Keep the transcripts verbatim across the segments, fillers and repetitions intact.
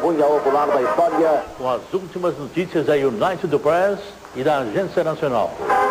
testemunha ocular da história. Com as últimas notícias da United Press e da Agência Nacional.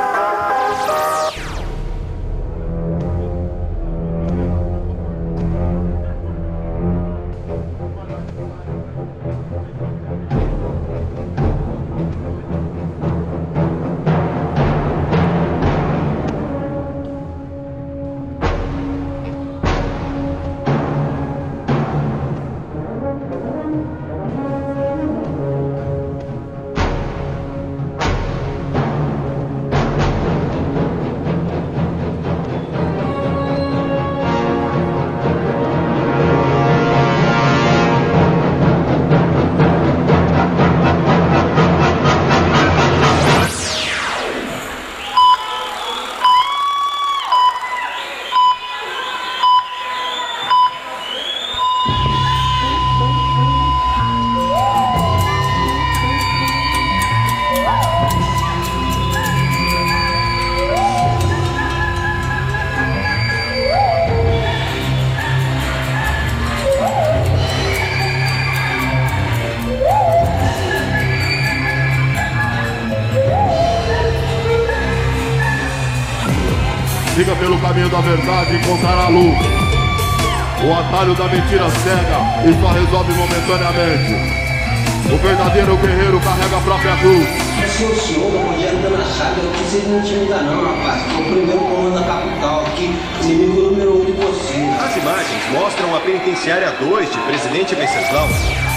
Siga pelo caminho da verdade e encontrará a luz. O atalho da mentira cega e só resolve momentaneamente. O verdadeiro guerreiro carrega a própria cruz. É sim, o senhor, o Rogério Dana Chaga, aqui vocês não intimidam não, rapaz. Sou o primeiro comando da capital aqui, inimigo número um de vocês. As imagens mostram a penitenciária dois de Presidente Venceslau,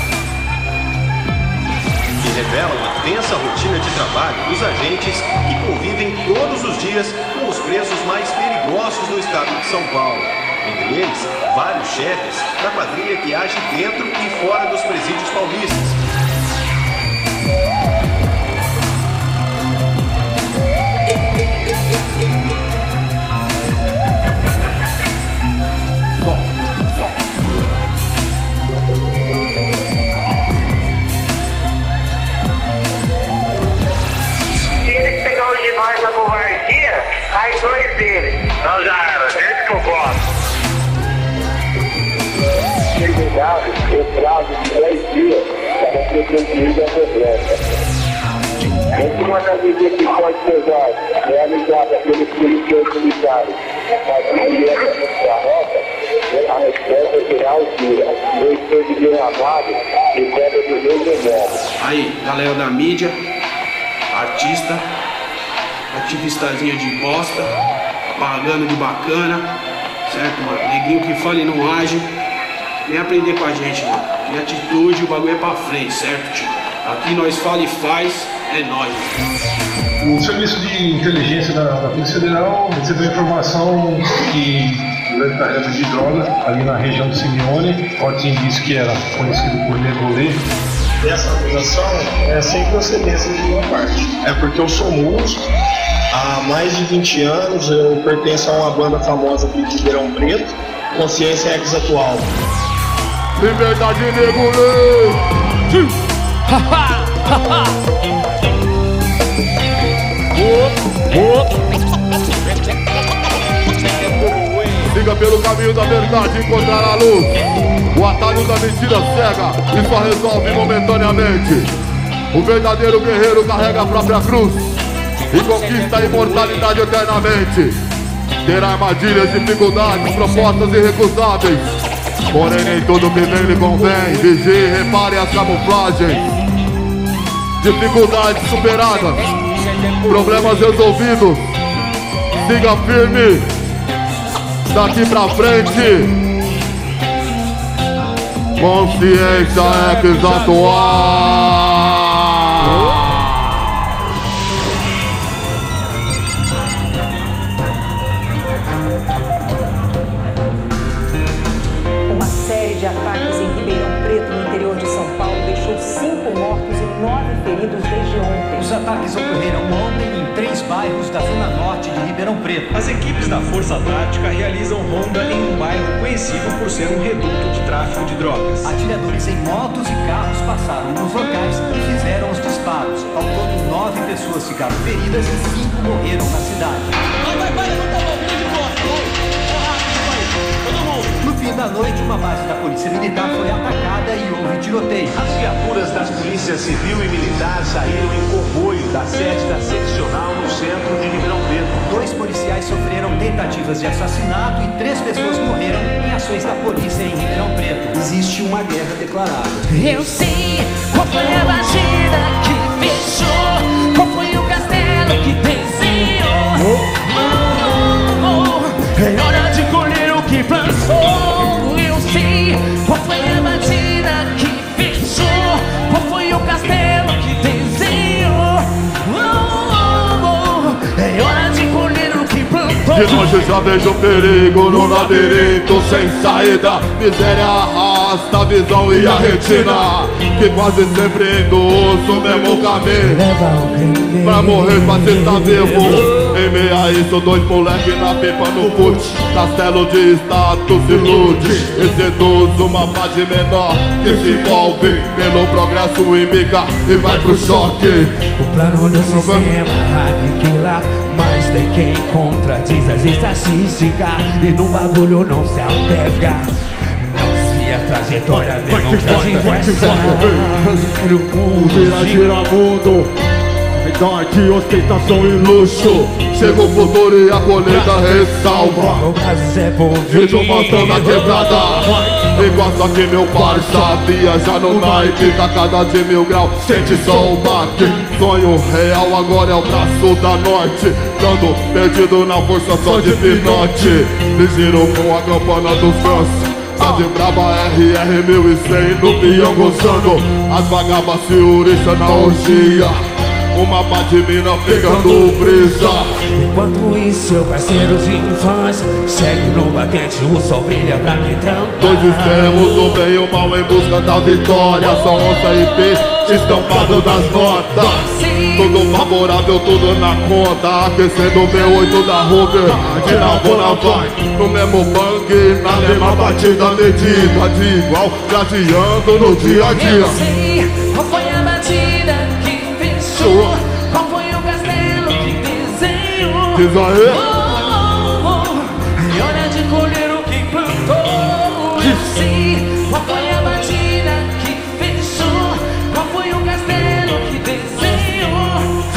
que revelam a tensa rotina de trabalho dos agentes que convivem todos os dias com os presos mais perigosos do estado de São Paulo. Entre eles, vários chefes da quadrilha que age dentro e fora dos presídios paulistas. Nós na covardia, aí dois deles. Não, já era, desde que eu gosto. Terminado o prazo de dez dias para ser transferido à Federação. Entre uma das medidas que pode ser realizada pelos policiais militares para a direção da rota, a resposta será altura, dois sangue derramado e queda de Deus enorme. Aí, galera da mídia, artista, ativistazinha de bosta, pagando de bacana, certo, mano? Neguinho que fala e não age, vem aprender com a gente, mano. Tem atitude, o bagulho é pra frente, certo, tio? Aqui nós fala e faz, é nóis. O serviço de inteligência da, da Polícia Federal recebeu informação que houve carga de droga ali na região do Simeone. Forte indício que era conhecido por Negolê. Essa acusação é sem procedência de nenhuma parte. É porque eu sou músico, há mais de vinte anos eu pertenço a uma banda famosa aqui de Ribeirão Preto, Consciência Ex-Atual. Liberdade, Negolê! Siga pelo caminho da verdade e encontrará a luz. O atalho da mentira cega e só resolve momentaneamente. O verdadeiro guerreiro carrega a própria cruz e conquista a imortalidade eternamente. Terá armadilhas, dificuldades, propostas irrecusáveis, porém nem tudo que vem lhe convém. Vigie e repare as camuflagens. Dificuldades superadas, problemas resolvidos. Siga firme daqui pra frente. Consciência Ex-Atual. Uma série de ataques em Ribeirão Preto, no interior de São Paulo, deixou cinco mortos e nove feridos desde ontem. Os ataques ocorreram ontem em três bairros da zona norte de Ribeirão Preto. As equipes da Força Tática realizam ronda em um bairro conhecido por ser um reduto de tráfico de drogas. Atiradores em motos e carros passaram nos locais e fizeram os disparos. Ao todo, nove pessoas ficaram feridas e cinco morreram na cidade. Vai, vai, vai, não tá bom, de bosta, vai. Todo mundo. No fim da noite, uma base da Polícia Militar foi atacada e houve tiroteio. Polícia Civil e Militar saíram em comboio da sede da seccional no centro de Ribeirão Preto. Dois policiais sofreram tentativas de assassinato e três pessoas morreram em ações da polícia em Ribeirão Preto. Existe uma guerra declarada. Eu sei qual foi a batida que fechou, qual foi o castelo que desenhou. Oh, oh, é hora de colher o que plantou. Eu sei qual foi a batida que fechou, qual foi o castelo que desenhou. Oh, oh, oh, é hora de colher o que plantou. De longe já vejo perigo no labirinto sem saída. Miséria arrasta a visão e a retina, que quase sempre induz o mesmo caminho. Pra morrer, pra se estar vivo. Em meio a isso, dois moleque na pipa no fute. Castelo de status ilude e seduz uma parte menor que se envolve pelo progresso e mica e vai pro choque. O plano do sistema aniquila, mas tem quem contradiz as estatísticas e no bagulho não se apega. Não se a trajetória demonstra inversão. Gira, gira mundo, idade, ostentação e luxo. Chega o futuro e a colheita ressalva. O Brasil é bom, vídeo matando a quebrada. Enquanto aqui meu parça viaja no naipe, tacada de mil graus, sente só o baque. Sonho real agora é o braço da norte, dando perdido na força só de pinote. Ligeiro com a campana dos fãs, tá de braba R R mil e cem no peão gozando. As vagabas se uriçam na orgia, uma pá de mina pegando brisa. Enquanto isso, seu parceiro de infância segue no batente, o sol brilha pra quem trampa. Dois extremos, o bem e o mal em busca da vitória. Só onça e peixe estampado das notas. Tudo favorável, tudo na conta. Aquecendo o V oito da Hoover e na Bonavai, no mesmo bang, na mesma batida medida de igual, gladiando no dia a dia. Eu sei qual foi a batida que fechou, qual foi o castelo que desenhou. Diz aí. Oh, oh, oh, é hora de colher o que plantou. Eu sei qual foi a batida que fechou, qual foi o castelo que desenhou.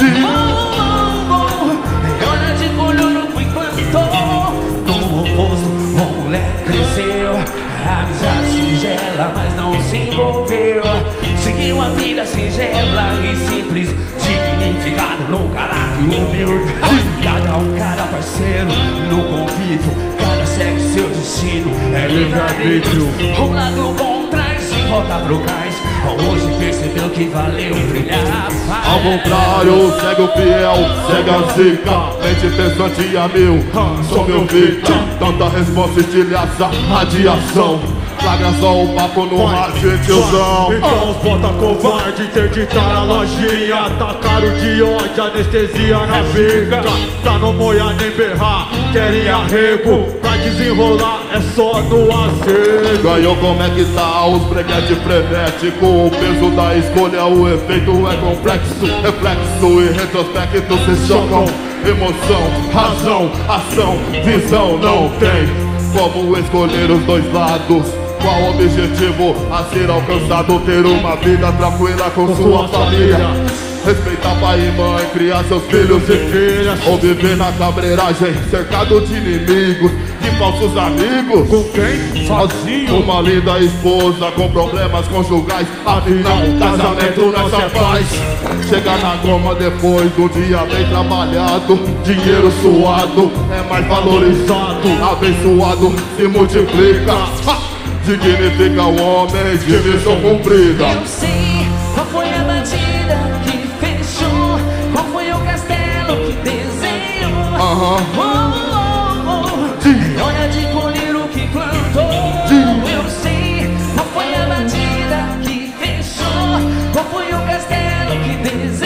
Oh, oh, oh, é hora de colher o que plantou. No oposto, o moleque cresceu, a amizade singela, mas não se envolveu. Seguiu a vida singela e simples, dignificado no caráter humilde. Cada um, cada parceiro no convívio, cada segue seu destino, é livre-arbítrio. O lado bom traz e volta pro cais. Hoje percebeu que valeu brilhar. Ao contrário, segue o fiel, segue a zica, mente pensante a mil, sou meu vida. Tanta resposta, estilhaça, radiação. Flagra só o papo no rádio, tiozão. Então os bota covarde interditaram a lojinha, atacaram de ódio, anestesia na bica. Pra não molhar nem berrar, querem arrego, pra desenrolar é só no acerto. Ganhou como é que tá os breguete frenético. O peso da escolha, o efeito é complexo. Reflexo e retrospecto se chocam. Emoção, razão, ação, visão não tem como escolher os dois lados. Qual o objetivo a ser alcançado? Ter uma vida tranquila com, com sua família. Respeitar pai e mãe, criar seus filhos e filhas. Ou viver na cabreiragem, cercado de inimigos, de falsos amigos. Com quem? Sozinho. Uma linda esposa com problemas conjugais. Afinal, casamento não se faz. Chegar na goma depois do dia bem trabalhado. Dinheiro suado é mais valorizado. Abençoado se multiplica. Ha! Dignifica o homem de missão cumprida. Eu sei qual foi a batida que fechou, qual foi o castelo que desenhou. Aham. Oh, oh, oh. É hora de colher o que plantou. Eu sei qual foi a batida que fechou, qual foi o castelo que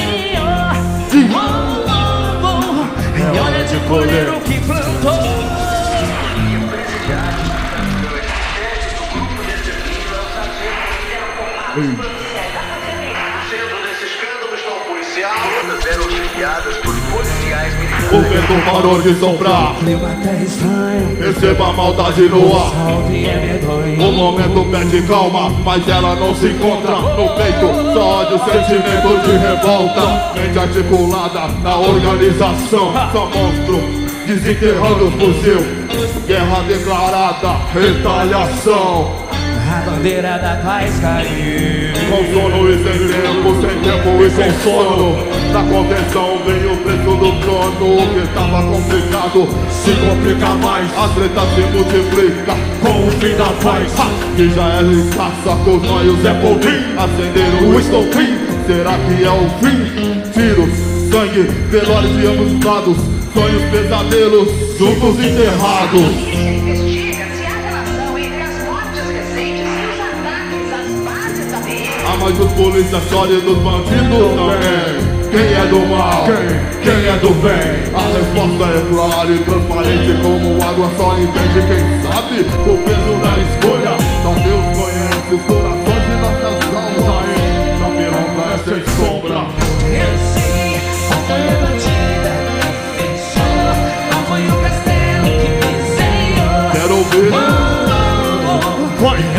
desenhou. Oh, oh, oh. É hora de colher o que plantou. Sendo desse escândalo está o policial. todas eram auxiliadas por policiais militares. O vento parou de soprar, receba a maldade no ar. O momento pede calma, mas ela não se encontra. No peito, só ódio, sentimento de revolta. Mente articulada na organização. Só monstro, desenterrando o fuzil. Guerra declarada, retaliação. A bandeira da paz caiu. Com sono e sem tempo, sem tempo e sem sono. Na convenção vem o preço do trono. O que tava complicado se complica mais. A treta se multiplica com o fim da paz. Que já é escassa, com os noios é por fim. Acender o estopim, será que é o fim? Tiros, sangue, velórios de ambos os lados. Sonhos, pesadelos, juntos enterrados. Ah, mas os polícias chorem dos bandidos também. Quem é do mal? Quem? Quem é do bem? A resposta é clara e transparente como água, só entende quem sabe o peso da escolha. Só Deus conhece os corações de nossas almas. Aí, na milonga é sem sombra. Eu sei, qual foi a batida que fechou, qual foi o castelo que desenhou. Quero ouvir. Vai!